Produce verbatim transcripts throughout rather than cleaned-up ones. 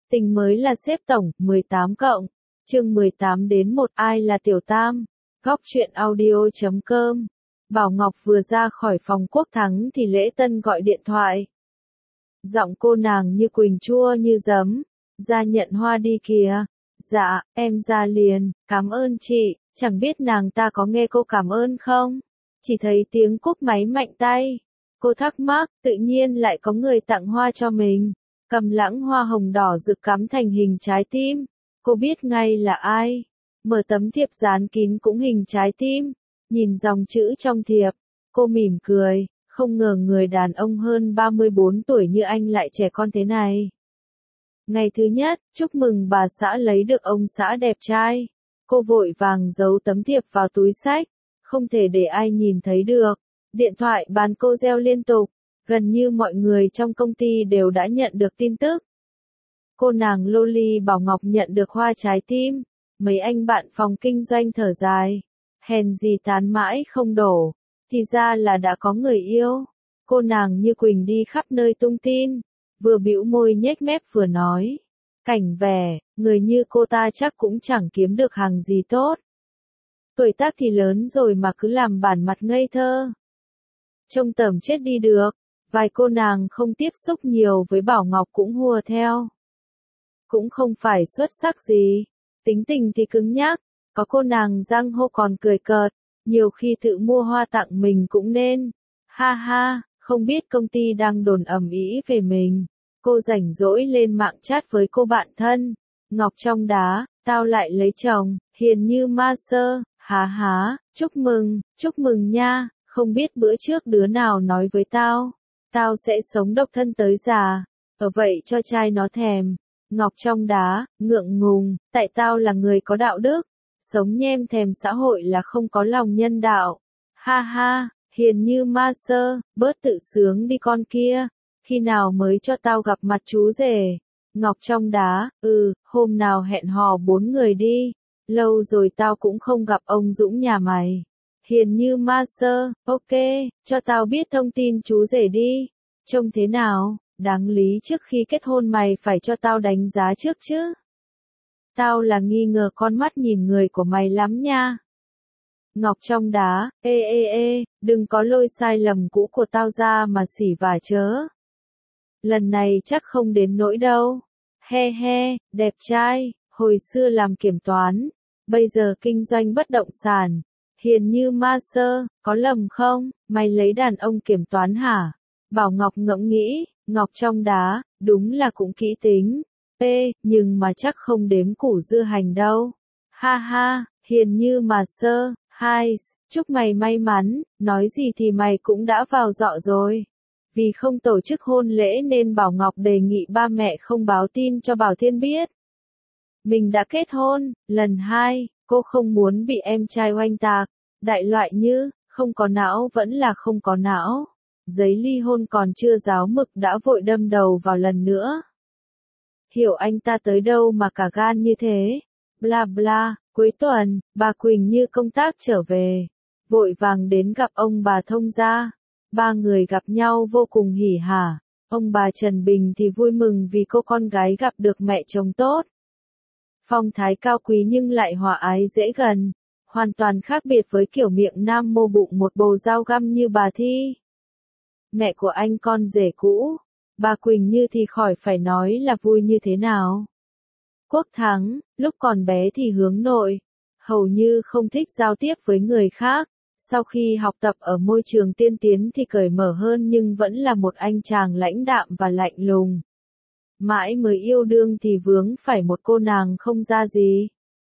Tình mới là xếp tổng, mười tám cộng. Chương mười tám đến một ai là Tiểu Tam. Góc truyện audio chấm com. Bảo Ngọc vừa ra khỏi phòng Quốc Thắng thì Lễ Tân gọi điện thoại. Giọng cô nàng như quỳnh chua như giấm. Ra nhận hoa đi kìa. Dạ, em ra liền, cảm ơn chị. Chẳng biết nàng ta có nghe cô cảm ơn không? Chỉ thấy tiếng cúp máy mạnh tay. Cô thắc mắc, tự nhiên lại có người tặng hoa cho mình. Cầm lãng hoa hồng đỏ rực cắm thành hình trái tim. Cô biết ngay là ai. Mở tấm thiệp dán kín cũng hình trái tim. Nhìn dòng chữ trong thiệp. Cô mỉm cười, không ngờ người đàn ông hơn ba mươi bốn tuổi như anh lại trẻ con thế này. Ngày thứ nhất, chúc mừng bà xã lấy được ông xã đẹp trai. Cô vội vàng giấu tấm thiệp vào túi xách. Không thể để ai nhìn thấy được. Điện thoại bàn cô reo liên tục. Gần như mọi người trong công ty đều đã nhận được tin tức. Cô nàng Loli Bảo Ngọc nhận được hoa trái tim. Mấy anh bạn phòng kinh doanh thở dài. Hèn gì tán mãi không đổ. Thì ra là đã có người yêu. Cô nàng như quỳnh đi khắp nơi tung tin. Vừa bĩu môi nhếch mép vừa nói. Cảnh vẻ, người như cô ta chắc cũng chẳng kiếm được hàng gì tốt. Tuổi tác thì lớn rồi mà cứ làm bản mặt ngây thơ. Trông tởm chết đi được. Vài cô nàng không tiếp xúc nhiều với Bảo Ngọc cũng hùa theo. Cũng không phải xuất sắc gì. Tính tình thì cứng nhắc. Có cô nàng giang hô còn cười cợt. Nhiều khi tự mua hoa tặng mình cũng nên. Ha ha, không biết công ty đang đồn ầm ĩ về mình. Cô rảnh rỗi lên mạng chat với cô bạn thân. Ngọc trong đá, tao lại lấy chồng, hiền như ma sơ. Há há, chúc mừng, chúc mừng nha. Không biết bữa trước đứa nào nói với tao. Tao sẽ sống độc thân tới già. Ở vậy cho trai nó thèm. Ngọc trong đá, ngượng ngùng, tại tao là người có đạo đức. Sống nhem thèm xã hội là không có lòng nhân đạo. Ha ha, hiền như ma sơ, bớt tự sướng đi con kia. Khi nào mới cho tao gặp mặt chú rể? Ngọc trong đá, ừ, hôm nào hẹn hò bốn người đi. Lâu rồi tao cũng không gặp ông Dũng nhà mày. Hiền như ma sơ, ok, cho tao biết thông tin chú rể đi. Trông thế nào, đáng lý trước khi kết hôn mày phải cho tao đánh giá trước chứ. Tao là nghi ngờ con mắt nhìn người của mày lắm nha. Ngọc trong đá, ê ê ê, đừng có lôi sai lầm cũ của tao ra mà xỉ vả chớ. Lần này chắc không đến nỗi đâu. He he, đẹp trai, hồi xưa làm kiểm toán, bây giờ kinh doanh bất động sản. Hiền như ma sơ, có lầm không, mày lấy đàn ông kiểm toán hả? Bảo Ngọc ngẫm nghĩ, Ngọc trong đá, đúng là cũng kỹ tính. Ê, nhưng mà chắc không đếm củ dưa hành đâu. Ha ha, hiền như mà sơ, hai, chúc mày may mắn, nói gì thì mày cũng đã vào dọ rồi. Vì không tổ chức hôn lễ nên Bảo Ngọc đề nghị ba mẹ không báo tin cho Bảo Thiên biết. Mình đã kết hôn, lần hai, cô không muốn bị em trai oanh tạc. Đại loại như, không có não vẫn là không có não. Giấy ly hôn còn chưa ráo mực đã vội đâm đầu vào lần nữa. Hiểu anh ta tới đâu mà cả gan như thế. Bla bla, cuối tuần, bà Quỳnh như công tác trở về. Vội vàng đến gặp ông bà thông gia. Ba người gặp nhau vô cùng hỉ hả. Ông bà Trần Bình thì vui mừng vì cô con gái gặp được mẹ chồng tốt. Phong thái cao quý nhưng lại hòa ái dễ gần. Hoàn toàn khác biệt với kiểu miệng nam mô bụng một bầu dao găm như bà Thi. Mẹ của anh con rể cũ. Bà Quỳnh như thì khỏi phải nói là vui như thế nào. Quốc Thắng, lúc còn bé thì hướng nội. Hầu như không thích giao tiếp với người khác. Sau khi học tập ở môi trường tiên tiến thì cởi mở hơn nhưng vẫn là một anh chàng lãnh đạm và lạnh lùng. Mãi mới yêu đương thì vướng phải một cô nàng không ra gì.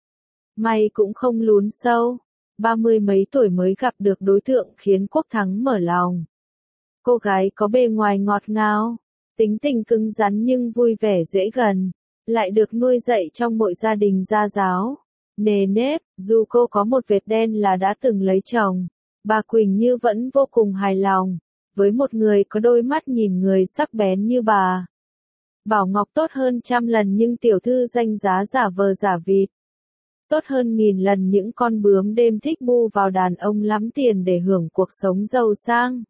May cũng không lún sâu. Ba mươi mấy tuổi mới gặp được đối tượng khiến Quốc Thắng mở lòng. Cô gái có bề ngoài ngọt ngào, tính tình cứng rắn nhưng vui vẻ dễ gần, lại được nuôi dạy trong một gia đình gia giáo. Nề nếp, dù cô có một vệt đen là đã từng lấy chồng, bà Quỳnh Như vẫn vô cùng hài lòng, với một người có đôi mắt nhìn người sắc bén như bà. Bảo Ngọc tốt hơn trăm lần nhưng tiểu thư danh giá giả vờ giả vịt. Tốt hơn nghìn lần những con bướm đêm thích bu vào đàn ông lắm tiền để hưởng cuộc sống giàu sang.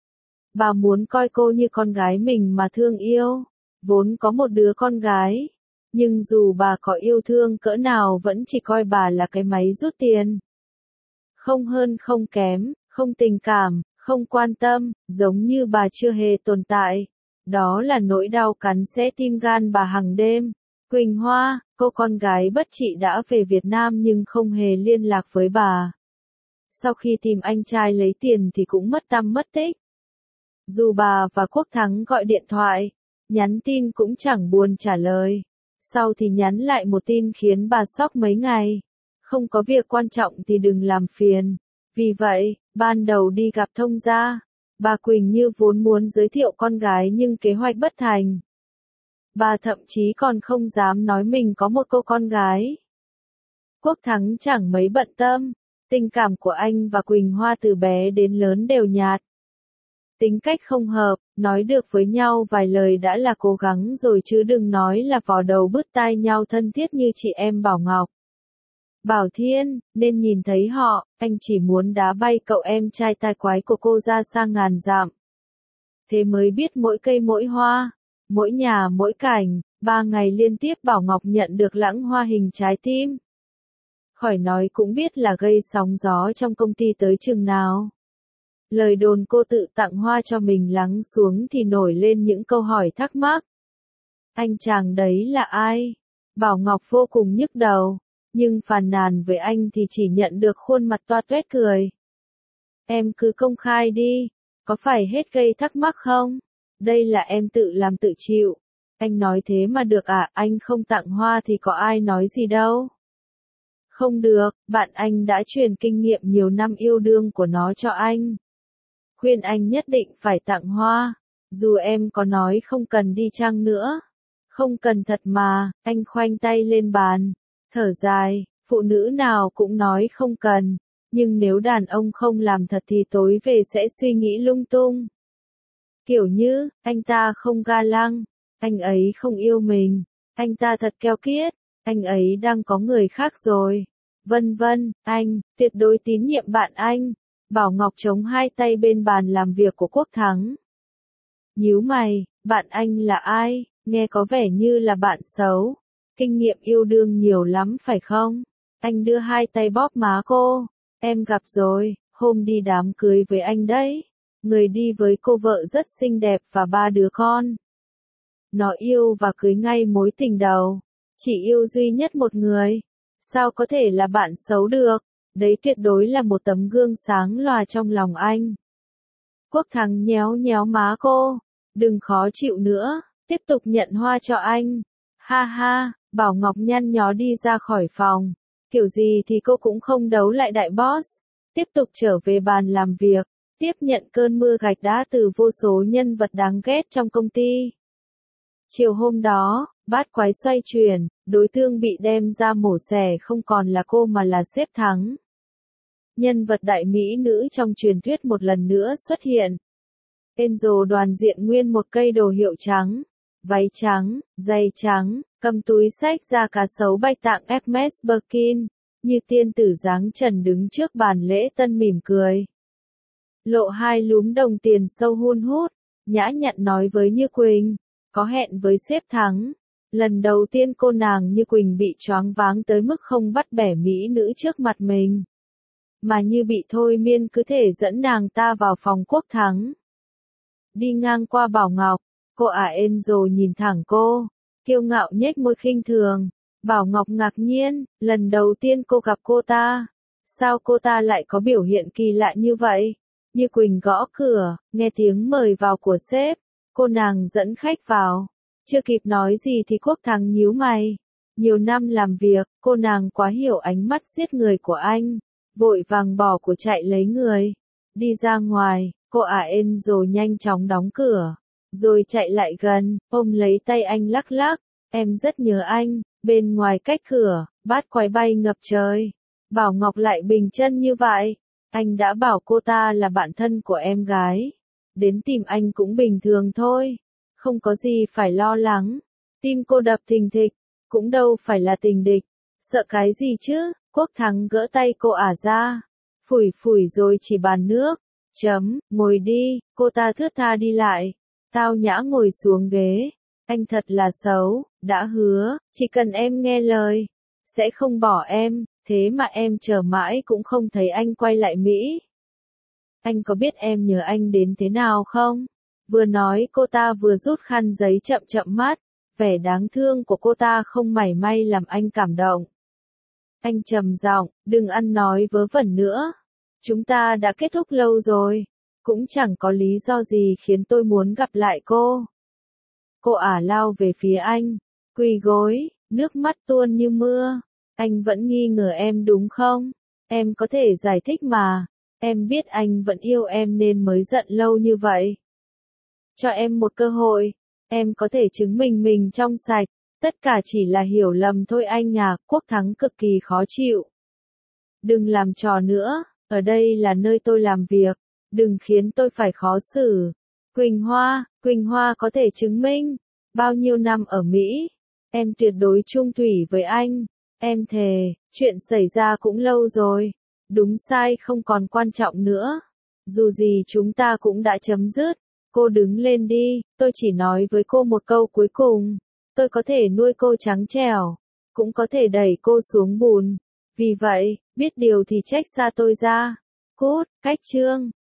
Bà muốn coi cô như con gái mình mà thương yêu. Vốn có một đứa con gái. Nhưng dù bà có yêu thương cỡ nào vẫn chỉ coi bà là cái máy rút tiền. Không hơn không kém, không tình cảm, không quan tâm, giống như bà chưa hề tồn tại. Đó là nỗi đau cắn xé tim gan bà hàng đêm. Quỳnh Hoa, cô con gái bất trị đã về Việt Nam nhưng không hề liên lạc với bà. Sau khi tìm anh trai lấy tiền thì cũng mất tăm mất tích. Dù bà và Quốc Thắng gọi điện thoại, nhắn tin cũng chẳng buồn trả lời. Sau thì nhắn lại một tin khiến bà sốc mấy ngày. Không có việc quan trọng thì đừng làm phiền. Vì vậy, ban đầu đi gặp thông gia, bà Quỳnh Như vốn muốn giới thiệu con gái nhưng kế hoạch bất thành. Bà thậm chí còn không dám nói mình có một cô con gái. Quốc Thắng chẳng mấy bận tâm, tình cảm của anh và Quỳnh Hoa từ bé đến lớn đều nhạt. Tính cách không hợp, nói được với nhau vài lời đã là cố gắng rồi chứ đừng nói là vò đầu bứt tai nhau thân thiết như chị em Bảo Ngọc. Bảo Thiên, nên nhìn thấy họ, anh chỉ muốn đá bay cậu em trai tai quái của cô ra sang ngàn dặm. Thế mới biết mỗi cây mỗi hoa, mỗi nhà mỗi cảnh, ba ngày liên tiếp Bảo Ngọc nhận được lãng hoa hình trái tim. Khỏi nói cũng biết là gây sóng gió trong công ty tới chừng nào. Lời đồn cô tự tặng hoa cho mình lắng xuống thì nổi lên những câu hỏi thắc mắc. Anh chàng đấy là ai? Bảo Ngọc vô cùng nhức đầu, nhưng phàn nàn với anh thì chỉ nhận được khuôn mặt toa toét cười. Em cứ công khai đi, có phải hết gây thắc mắc không? Đây là em tự làm tự chịu. Anh nói thế mà được à, anh không tặng hoa thì có ai nói gì đâu. Không được, bạn anh đã truyền kinh nghiệm nhiều năm yêu đương của nó cho anh. Khuyên anh nhất định phải tặng hoa, dù em có nói không cần đi chăng nữa. Không cần thật mà, anh khoanh tay lên bàn, thở dài, phụ nữ nào cũng nói không cần, nhưng nếu đàn ông không làm thật thì tối về sẽ suy nghĩ lung tung. Kiểu như, anh ta không ga lăng, anh ấy không yêu mình, anh ta thật keo kiết, anh ấy đang có người khác rồi, vân vân, anh, tuyệt đối tín nhiệm bạn anh. Bảo Ngọc chống hai tay bên bàn làm việc của Quốc Thắng. Nhíu mày, bạn anh là ai, nghe có vẻ như là bạn xấu. Kinh nghiệm yêu đương nhiều lắm phải không? Anh đưa hai tay bóp má cô. Em gặp rồi, hôm đi đám cưới với anh đấy. Người đi với cô vợ rất xinh đẹp và ba đứa con. Nó yêu và cưới ngay mối tình đầu. Chỉ yêu duy nhất một người. Sao có thể là bạn xấu được? Đấy tuyệt đối là một tấm gương sáng lòa trong lòng anh. Quốc Thắng nhéo nhéo má cô. Đừng khó chịu nữa, tiếp tục nhận hoa cho anh. Ha ha, Bảo Ngọc nhăn nhó đi ra khỏi phòng. Kiểu gì thì cô cũng không đấu lại đại boss. Tiếp tục trở về bàn làm việc, tiếp nhận cơn mưa gạch đá từ vô số nhân vật đáng ghét trong công ty. Chiều hôm đó, bát quái xoay chuyển, đối tượng bị đem ra mổ xẻ không còn là cô mà là sếp Thắng. Nhân vật đại mỹ nữ trong truyền thuyết một lần nữa xuất hiện. Angel đoàn diện nguyên một cây đồ hiệu trắng, váy trắng, giày trắng, cầm túi xách da cá sấu bạch tạng Hermes Birkin, như tiên tử dáng trần đứng trước bàn lễ tân mỉm cười. Lộ hai lúm đồng tiền sâu hun hút, nhã nhặn nói với Như Quỳnh, có hẹn với sếp Thắng. Lần đầu tiên cô nàng Như Quỳnh bị choáng váng tới mức không bắt bẻ mỹ nữ trước mặt mình. Mà như bị thôi miên cứ thể dẫn nàng ta vào phòng Quốc Thắng. Đi ngang qua Bảo Ngọc, cô ả Angel nhìn thẳng cô, kiêu ngạo nhếch môi khinh thường. Bảo Ngọc ngạc nhiên, lần đầu tiên cô gặp cô ta. Sao cô ta lại có biểu hiện kỳ lạ như vậy? Như Quỳnh gõ cửa, nghe tiếng mời vào của sếp, cô nàng dẫn khách vào. Chưa kịp nói gì thì Quốc Thắng nhíu mày. Nhiều năm làm việc, cô nàng quá hiểu ánh mắt giết người của anh. Vội vàng bỏ của chạy lấy người. Đi ra ngoài, cô ả Angel nhanh chóng đóng cửa. Rồi chạy lại gần, ôm lấy tay anh lắc lắc. Em rất nhớ anh. Bên ngoài cách cửa, bát quái bay ngập trời. Bảo Ngọc lại bình chân như vậy. Anh đã bảo cô ta là bạn thân của em gái. Đến tìm anh cũng bình thường thôi. Không có gì phải lo lắng. Tim cô đập thình thịch. Cũng đâu phải là tình địch. Sợ cái gì chứ? Quốc Thắng gỡ tay cô ả ra. Phủi phủi rồi chỉ bàn nước. Chấm, ngồi đi. Cô ta thướt tha đi lại. Tao nhã ngồi xuống ghế. Anh thật là xấu, đã hứa, chỉ cần em nghe lời, sẽ không bỏ em, thế mà em chờ mãi cũng không thấy anh quay lại Mỹ. Anh có biết em nhớ anh đến thế nào không? Vừa nói cô ta vừa rút khăn giấy chậm chậm mắt, vẻ đáng thương của cô ta không mảy may làm anh cảm động. Anh trầm giọng, đừng ăn nói vớ vẩn nữa. Chúng ta đã kết thúc lâu rồi, cũng chẳng có lý do gì khiến tôi muốn gặp lại cô. Cô ả lao về phía anh, quỳ gối, nước mắt tuôn như mưa. Anh vẫn nghi ngờ em đúng không? Em có thể giải thích mà. Em biết anh vẫn yêu em nên mới giận lâu như vậy. Cho em một cơ hội, em có thể chứng minh mình trong sạch. Tất cả chỉ là hiểu lầm thôi anh à. Quốc Thắng cực kỳ khó chịu. Đừng làm trò nữa, ở đây là nơi tôi làm việc. Đừng khiến tôi phải khó xử. Quỳnh Hoa, Quỳnh Hoa có thể chứng minh. Bao nhiêu năm ở Mỹ, em tuyệt đối trung thủy với anh. Em thề, chuyện xảy ra cũng lâu rồi. Đúng sai không còn quan trọng nữa. Dù gì chúng ta cũng đã chấm dứt. Cô đứng lên đi, tôi chỉ nói với cô một câu cuối cùng. Tôi có thể nuôi cô trắng trẻo, cũng có thể đẩy cô xuống bùn. Vì vậy, biết điều thì trách xa tôi ra. Cút, cách chương.